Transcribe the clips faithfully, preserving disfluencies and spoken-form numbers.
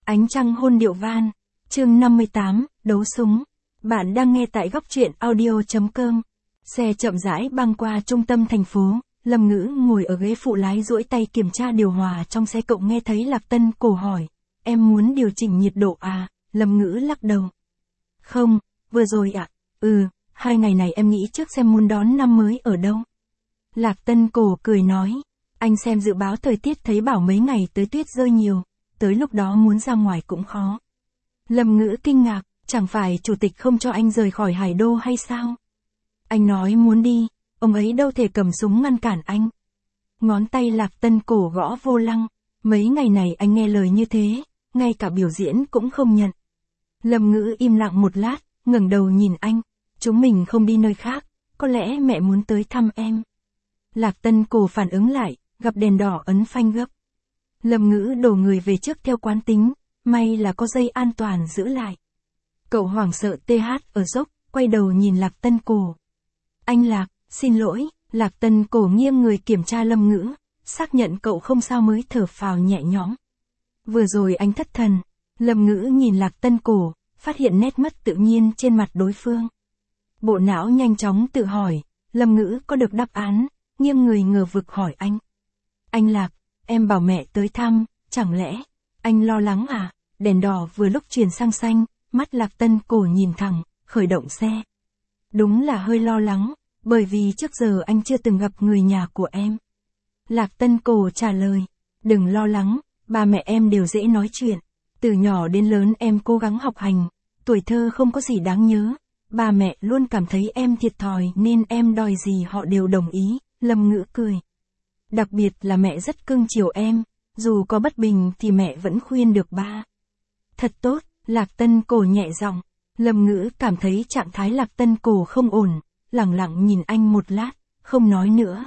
Ánh trăng hôn điệu van. Chương năm mươi tám, đấu súng. Bạn đang nghe tại góc truyện audio chấm com. Xe chậm rãi băng qua trung tâm thành phố, Lâm Ngữ ngồi ở ghế phụ lái duỗi tay kiểm tra điều hòa trong xe. Cậu nghe thấy Lạc Tân Cổ hỏi, em muốn điều chỉnh nhiệt độ à? Lâm Ngữ lắc đầu. Không, vừa rồi ạ. À? Ừ, hai ngày này em nghĩ trước xem muốn đón năm mới ở đâu. Lạc Tân Cổ cười nói, anh xem dự báo thời tiết thấy bảo mấy ngày tới tuyết rơi nhiều, tới lúc đó muốn ra ngoài cũng khó. Lâm Ngữ kinh ngạc, chẳng phải chủ tịch không cho anh rời khỏi Hải Đô hay sao? Anh nói muốn đi, ông ấy đâu thể cầm súng ngăn cản anh. Ngón tay Lạc Tân Cổ gõ vô lăng, mấy ngày này anh nghe lời như thế, ngay cả biểu diễn cũng không nhận. Lâm Ngữ im lặng một lát, ngẩng đầu nhìn anh, chúng mình không đi nơi khác, có lẽ mẹ muốn tới thăm em. Lạc Tân Cổ phản ứng lại, gặp đèn đỏ ấn phanh gấp. Lâm Ngữ đổ người về trước theo quán tính, may là có dây an toàn giữ lại. Cậu hoảng sợ tê hát ở dốc, quay đầu nhìn Lạc Tân Cổ. Anh Lạc, xin lỗi. Lạc Tân Cổ nghiêng người kiểm tra Lâm Ngữ, xác nhận cậu không sao mới thở phào nhẹ nhõm. Vừa rồi anh thất thần. Lâm Ngữ nhìn Lạc Tân Cổ, phát hiện nét mất tự nhiên trên mặt đối phương. Bộ não nhanh chóng tự hỏi, Lâm Ngữ có được đáp án, nghiêng người ngờ vực hỏi anh. Anh Lạc, em bảo mẹ tới thăm, chẳng lẽ, anh lo lắng à? Đèn đỏ vừa lúc chuyển sang xanh, mắt Lạc Tân Cổ nhìn thẳng, khởi động xe. Đúng là hơi lo lắng, bởi vì trước giờ anh chưa từng gặp người nhà của em. Lạc Tân Cổ trả lời, đừng lo lắng, ba mẹ em đều dễ nói chuyện. Từ nhỏ đến lớn em cố gắng học hành, tuổi thơ không có gì đáng nhớ. Ba mẹ luôn cảm thấy em thiệt thòi nên em đòi gì họ đều đồng ý. Lâm Ngữ cười. Đặc biệt là mẹ rất cưng chiều em, dù có bất bình thì mẹ vẫn khuyên được ba. Thật tốt, Lạc Tân Cổ nhẹ giọng. Lâm Ngữ cảm thấy trạng thái Lạc Tân Cổ không ổn, lẳng lặng nhìn anh một lát, không nói nữa.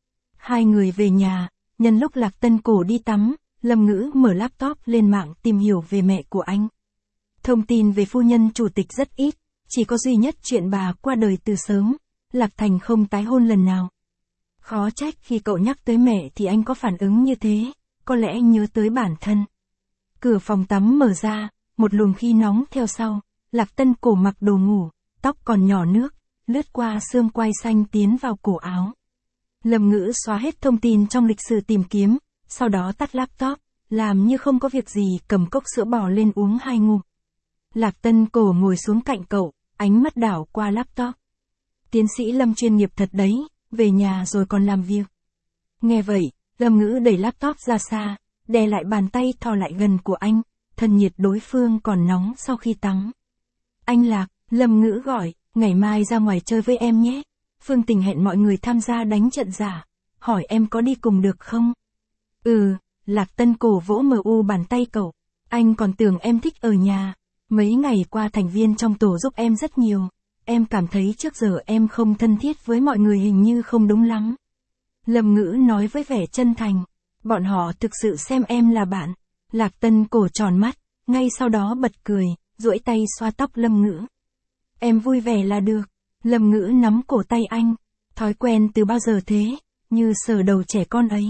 Hai người về nhà, nhân lúc Lạc Tân Cổ đi tắm, Lâm Ngữ mở laptop lên mạng tìm hiểu về mẹ của anh. Thông tin về phu nhân chủ tịch rất ít, chỉ có duy nhất chuyện bà qua đời từ sớm, Lạc Thành không tái hôn lần nào. Khó trách khi cậu nhắc tới mẹ thì anh có phản ứng như thế, có lẽ anh nhớ tới bản thân. Cửa phòng tắm mở ra, một luồng khí nóng theo sau, Lạc Tân Cổ mặc đồ ngủ, tóc còn nhỏ nước, lướt qua xương quai xanh tiến vào cổ áo. Lâm Ngữ xóa hết thông tin trong lịch sử tìm kiếm, sau đó tắt laptop, làm như không có việc gì cầm cốc sữa bò lên uống hai ngụm. Lạc Tân Cổ ngồi xuống cạnh cậu, ánh mắt đảo qua laptop. Tiến sĩ Lâm chuyên nghiệp thật đấy, về nhà rồi còn làm việc. Nghe vậy, Lâm Ngữ đẩy laptop ra xa, đè lại bàn tay thò lại gần của anh, thân nhiệt đối phương còn nóng sau khi tắm. Anh Lạc, Lâm Ngữ gọi, ngày mai ra ngoài chơi với em nhé. Phương Tình hẹn mọi người tham gia đánh trận giả, hỏi em có đi cùng được không? Ừ, Lạc Tân Cổ vỗ mờ u bàn tay cậu, anh còn tưởng em thích ở nhà. Mấy ngày qua thành viên trong tổ giúp em rất nhiều, em cảm thấy trước giờ em không thân thiết với mọi người hình như không đúng lắm. Lâm Ngữ nói với vẻ chân thành, bọn họ thực sự xem em là bạn. Lạc Tân Cổ tròn mắt, ngay sau đó bật cười, duỗi tay xoa tóc Lâm Ngữ. Em vui vẻ là được. Lâm Ngữ nắm cổ tay anh, thói quen từ bao giờ thế, như sờ đầu trẻ con ấy.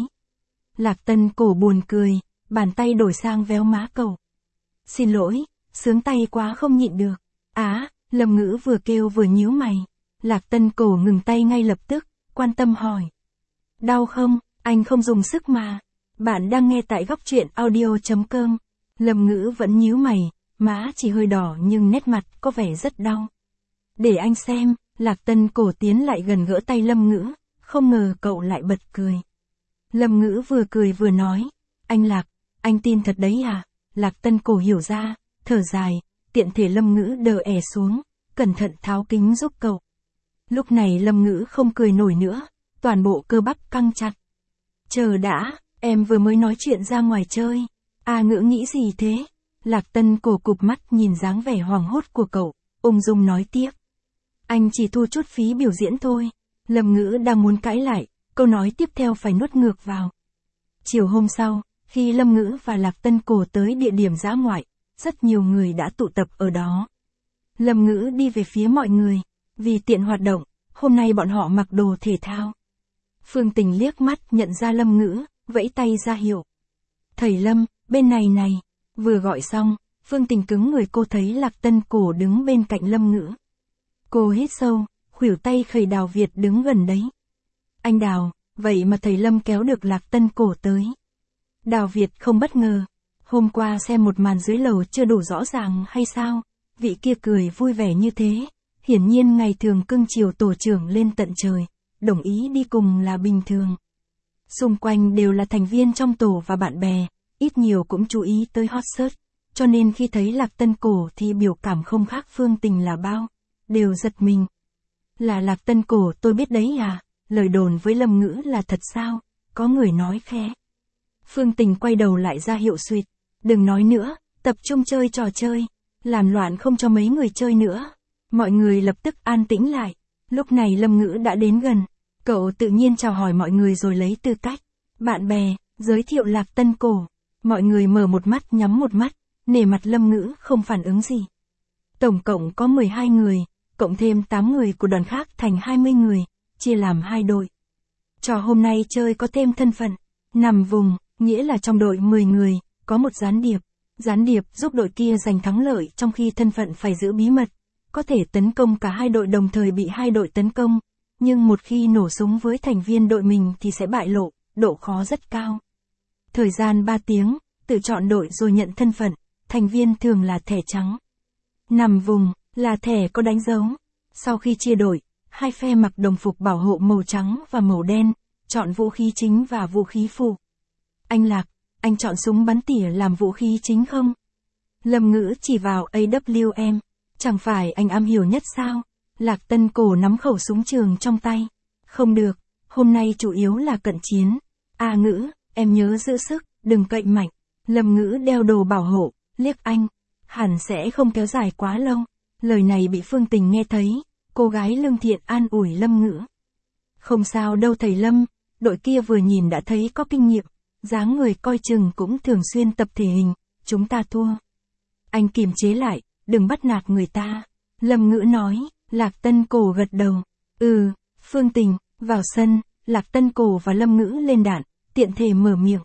Lạc Tân Cổ buồn cười, bàn tay đổi sang véo má cậu. Xin lỗi, sướng tay quá không nhịn được. Á, Lâm Ngữ vừa kêu vừa nhíu mày. Lạc Tân Cổ ngừng tay ngay lập tức, quan tâm hỏi. Đau không? Anh không dùng sức mà. Bạn đang nghe tại góc truyện audio chấm com. Lâm Ngữ vẫn nhíu mày, má chỉ hơi đỏ nhưng nét mặt có vẻ rất đau. Để anh xem. Lạc Tân Cổ tiến lại gần gỡ tay Lâm Ngữ, không ngờ cậu lại bật cười. Lâm Ngữ vừa cười vừa nói, anh Lạc, anh tin thật đấy à? Lạc Tân Cổ hiểu ra, thở dài, tiện thể Lâm Ngữ đờ ẻ xuống, cẩn thận tháo kính giúp cậu. Lúc này Lâm Ngữ không cười nổi nữa, toàn bộ cơ bắp căng chặt. Chờ đã, em vừa mới nói chuyện ra ngoài chơi. À Ngữ nghĩ gì thế? Lạc Tân Cổ cụp mắt nhìn dáng vẻ hoảng hốt của cậu, ung dung nói tiếp. Anh chỉ thu chút phí biểu diễn thôi. Lâm Ngữ đang muốn cãi lại, câu nói tiếp theo phải nuốt ngược vào. Chiều hôm sau, khi Lâm Ngữ và Lạc Tân Cổ tới địa điểm dã ngoại, rất nhiều người đã tụ tập ở đó. Lâm Ngữ đi về phía mọi người, vì tiện hoạt động, hôm nay bọn họ mặc đồ thể thao. Phương Tình liếc mắt nhận ra Lâm Ngữ, vẫy tay ra hiệu. Thầy Lâm, bên này này. Vừa gọi xong, Phương Tình cứng người, cô thấy Lạc Tân Cổ đứng bên cạnh Lâm Ngữ. Cô hít sâu, khuỷu tay khẩy Đào Việt đứng gần đấy. Anh Đào, vậy mà thầy Lâm kéo được Lạc Tân Cổ tới. Đào Việt không bất ngờ. Hôm qua xem một màn dưới lầu chưa đủ rõ ràng hay sao? Vị kia cười vui vẻ như thế. Hiển nhiên ngày thường cưng chiều tổ trưởng lên tận trời. Đồng ý đi cùng là bình thường. Xung quanh đều là thành viên trong tổ và bạn bè. Ít nhiều cũng chú ý tới hot search. Cho nên khi thấy Lạc Tân Cổ thì biểu cảm không khác Phương Tình là bao. Đều giật mình. Là Lạc Tân Cổ, tôi biết đấy à? Lời đồn với Lâm Ngữ là thật sao? Có người nói khẽ. Phương Tình quay đầu lại ra hiệu suýt. Đừng nói nữa, tập trung chơi trò chơi. Làm loạn không cho mấy người chơi nữa. Mọi người lập tức an tĩnh lại. Lúc này Lâm Ngữ đã đến gần. Cậu tự nhiên chào hỏi mọi người rồi lấy tư cách bạn bè, giới thiệu Lạc Tân Cổ. Mọi người mở một mắt nhắm một mắt, nể mặt Lâm Ngữ không phản ứng gì. Tổng cộng có mười hai người, cộng thêm tám người của đoàn khác thành hai mươi người, chia làm hai đội. Trò hôm nay chơi có thêm thân phận, nằm vùng, nghĩa là trong đội mười người, có một gián điệp. Gián điệp giúp đội kia giành thắng lợi trong khi thân phận phải giữ bí mật. Có thể tấn công cả hai đội đồng thời bị hai đội tấn công. Nhưng một khi nổ súng với thành viên đội mình thì sẽ bại lộ, độ khó rất cao. Thời gian ba tiếng, tự chọn đội rồi nhận thân phận, thành viên thường là thẻ trắng. Nằm vùng, là thẻ có đánh dấu. Sau khi chia đội, hai phe mặc đồng phục bảo hộ màu trắng và màu đen, chọn vũ khí chính và vũ khí phụ. Anh Lạc, anh chọn súng bắn tỉa làm vũ khí chính không? Lâm Ngữ chỉ vào a vê em, chẳng phải anh am hiểu nhất sao? Lạc Tân Cổ nắm khẩu súng trường trong tay. Không được, hôm nay chủ yếu là cận chiến. A Ngữ, em nhớ giữ sức, đừng cậy mạnh. Lâm Ngữ đeo đồ bảo hộ, liếc anh. Hẳn sẽ không kéo dài quá lâu. Lời này bị Phương Tình nghe thấy, cô gái lương thiện an ủi Lâm Ngữ. Không sao đâu thầy Lâm, đội kia vừa nhìn đã thấy có kinh nghiệm. Dáng người coi chừng cũng thường xuyên tập thể hình, chúng ta thua. Anh kiềm chế lại, đừng bắt nạt người ta. Lâm Ngữ nói. Lạc Tân Cổ gật đầu. Ừ, Phương Tình, vào sân, Lạc Tân Cổ và Lâm Ngữ lên đạn, tiện thể mở miệng.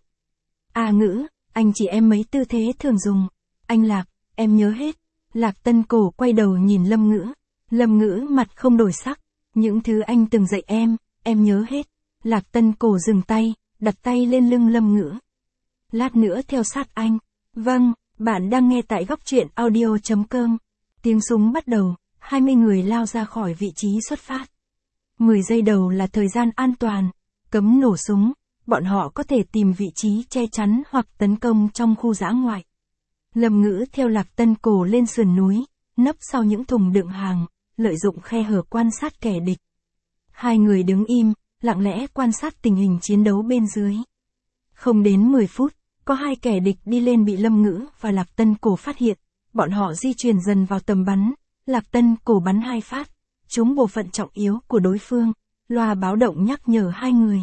A Ngữ, anh chỉ em mấy tư thế thường dùng. Anh Lạc, em nhớ hết. Lạc Tân Cổ quay đầu nhìn Lâm Ngữ. Lâm Ngữ mặt không đổi sắc. Những thứ anh từng dạy em, em nhớ hết. Lạc Tân Cổ dừng tay, đặt tay lên lưng Lâm Ngữ. Lát nữa theo sát anh. Vâng, bạn đang nghe tại góc truyện audio chấm com. Tiếng súng bắt đầu. hai mươi người lao ra khỏi vị trí xuất phát. mười giây đầu là thời gian an toàn, cấm nổ súng, bọn họ có thể tìm vị trí che chắn hoặc tấn công trong khu dã ngoại. Lâm Ngữ theo Lạc Tân Cổ lên sườn núi, nấp sau những thùng đựng hàng, lợi dụng khe hở quan sát kẻ địch. Hai người đứng im, lặng lẽ quan sát tình hình chiến đấu bên dưới. Không đến mười phút, có hai kẻ địch đi lên bị Lâm Ngữ và Lạc Tân Cổ phát hiện, bọn họ di chuyển dần vào tầm bắn. Lạc Tân Cổ bắn hai phát, trúng bộ phận trọng yếu của đối phương, loa báo động nhắc nhở hai người.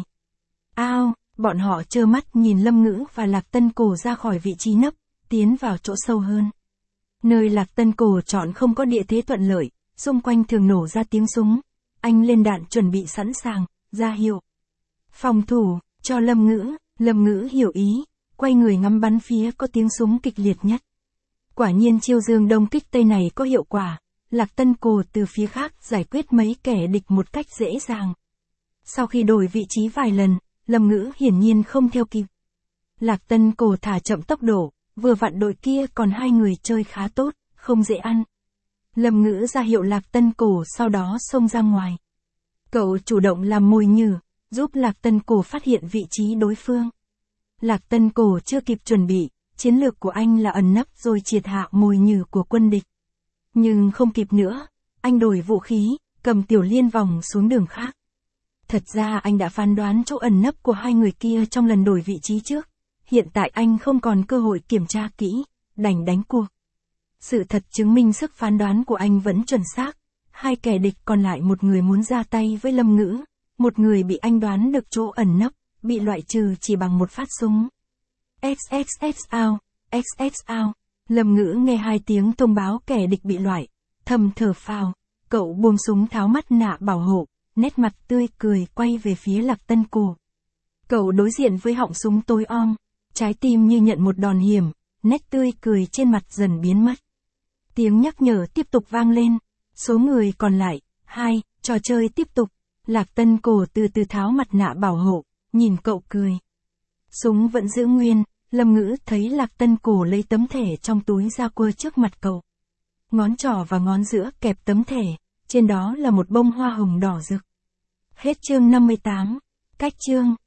Ao, bọn họ trơ mắt nhìn Lâm Ngữ và Lạc Tân Cổ ra khỏi vị trí nấp, tiến vào chỗ sâu hơn. Nơi Lạc Tân Cổ chọn không có địa thế thuận lợi, xung quanh thường nổ ra tiếng súng. Anh lên đạn chuẩn bị sẵn sàng, ra hiệu. Phòng thủ, cho Lâm Ngữ, Lâm Ngữ hiểu ý, quay người ngắm bắn phía có tiếng súng kịch liệt nhất. Quả nhiên chiêu dương đông kích tây này có hiệu quả. Lạc Tân Cổ từ phía khác giải quyết mấy kẻ địch một cách dễ dàng. Sau khi đổi vị trí vài lần, Lâm Ngữ hiển nhiên không theo kịp. Lạc Tân Cổ thả chậm tốc độ, vừa vặn đội kia còn hai người chơi khá tốt, không dễ ăn. Lâm Ngữ ra hiệu Lạc Tân Cổ sau đó xông ra ngoài. Cậu chủ động làm mồi nhử, giúp Lạc Tân Cổ phát hiện vị trí đối phương. Lạc Tân Cổ chưa kịp chuẩn bị, chiến lược của anh là ẩn nấp rồi triệt hạ mồi nhử của quân địch. Nhưng không kịp nữa, anh đổi vũ khí, cầm tiểu liên vòng xuống đường khác. Thật ra anh đã phán đoán chỗ ẩn nấp của hai người kia trong lần đổi vị trí trước. Hiện tại anh không còn cơ hội kiểm tra kỹ, đành đánh cuộc. Sự thật chứng minh sức phán đoán của anh vẫn chuẩn xác. Hai kẻ địch còn lại, một người muốn ra tay với Lâm Ngữ, một người bị anh đoán được chỗ ẩn nấp, bị loại trừ chỉ bằng một phát súng. ích ích ích out, ích ích out. Lâm Ngữ nghe hai tiếng thông báo kẻ địch bị loại, thầm thở phào, cậu buông súng tháo mắt nạ bảo hộ, nét mặt tươi cười quay về phía Lạc Tân Cổ. Cậu đối diện với họng súng tối om, trái tim như nhận một đòn hiểm, nét tươi cười trên mặt dần biến mất. Tiếng nhắc nhở tiếp tục vang lên. Số người còn lại, hai, trò chơi tiếp tục. Lạc Tân Cổ từ từ tháo mặt nạ bảo hộ, nhìn cậu cười. Súng vẫn giữ nguyên, Lâm Ngữ thấy Lạc Tân Cổ lấy tấm thẻ trong túi ra quơ trước mặt cậu. Ngón trỏ và ngón giữa kẹp tấm thẻ, trên đó là một bông hoa hồng đỏ rực. Hết chương năm mươi tám. Cách chương.